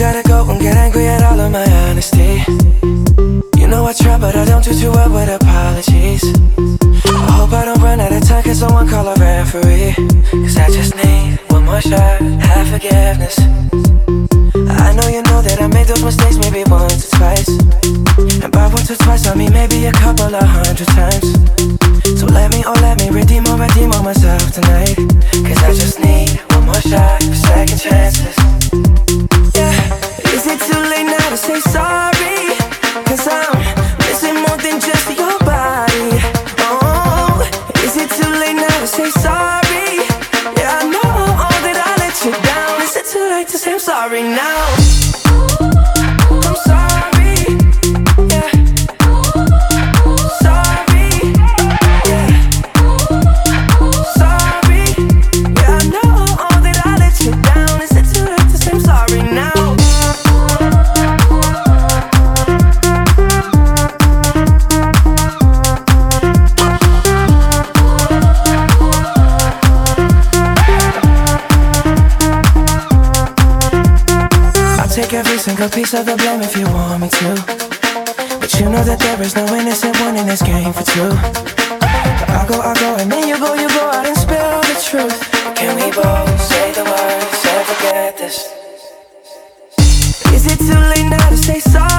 gotta go and get angry at all of my honesty. You know I try, but I don't do too well with apologies. I hope I don't run out of time, can someone call a referee? Cause I just need one more shot, have forgiveness. I know you know that I made those mistakes maybe once or twice. And by once or twice I mean maybe a couple of 100 times. So let me redeem or myself tonight. Cause I just need one more shot for second chances. Yeah, is it too late now to say sorry? Cause I'm missing more than just your body. Oh, is it too late now to say sorry? Yeah, I know that I let you down. Is it too late to say I'm sorry now? I'm sorry, yeah. Sorry, yeah. Sorry, yeah, I know that I let you down. Is it too late to say I'm sorry now? Take every single piece of the blame if you want me to. But you know that there is no innocent one in this game for two. I'll go, and then you go out and spill the truth. Can we both say the words and forget this? Is it too late now to say sorry?